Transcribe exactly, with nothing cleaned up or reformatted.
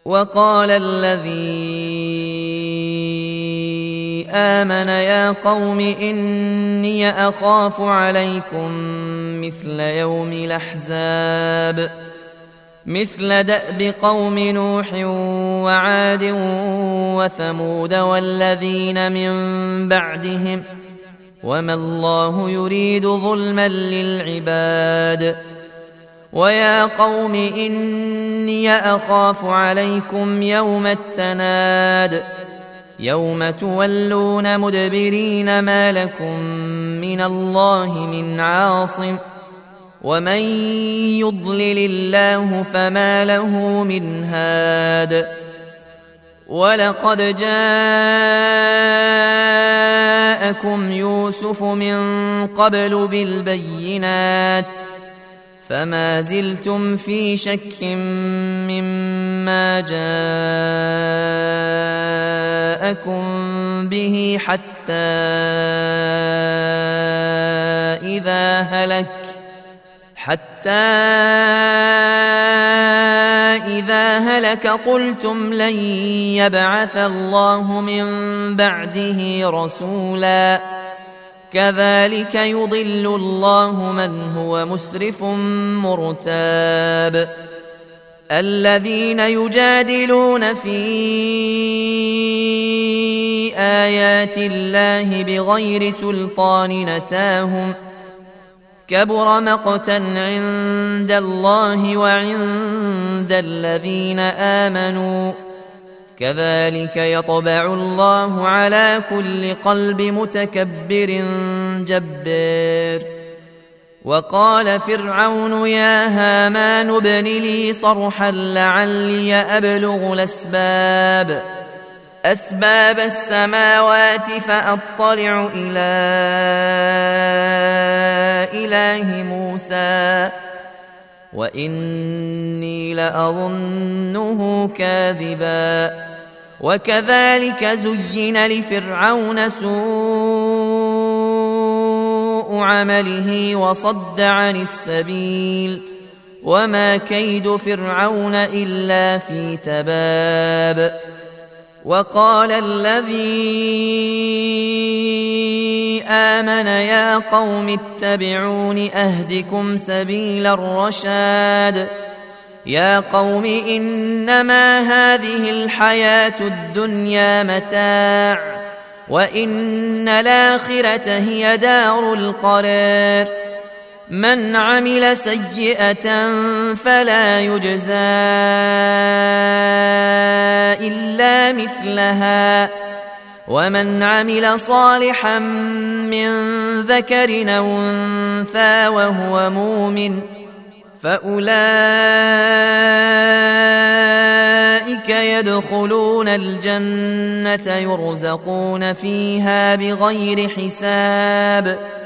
وقال الذي آمن يا قوم إني أخاف عليكم مثل يوم الأحزاب مثل دأب قوم نوح وعاد وثمود والذين من بعدهم وما الله يريد ظلما للعباد ويا قوم إني أخاف عليكم يوم التناد يوم تولون مدبرين ما لكم من الله من عاصم ومن يضلل الله فما له من هاد ولقد جاءكم يوسف من قبل بالبينات فما زلتم في شك مما جاءكم به حتى إذا هلك حتى إذا هلك قلتم لن يبعث الله من بعده رسولا كذلك يضل الله من هو مسرف مرتاب الذين يجادلون في آيات الله بغير سلطان نتاهم كبر مقتا عند الله وعند الذين آمنوا كذلك يطبع الله على كل قلب متكبر جبار وقال فرعون يا هامان ابن لي صرحا لعلي أبلغ الأسباب أسباب السماوات فأطلع إلى إله موسى وإني لأظنه كاذبا وكذلك زين لفرعون سوء عمله وصد عن السبيل وما كيد فرعون إلا في تباب وقال الذي آمن يا قوم اتبعون أهدكم سبيل الرشاد يا قوم إنما هذه الحياة الدنيا متاع وإن الآخرة هي دار القرار من عمل سيئة فلا يجزى إلا مثلها ومن عمل صالحا من ذكر أو أنثى وهو مؤمن فأولئك يدخلون الجنة يرزقون فيها بغير حساب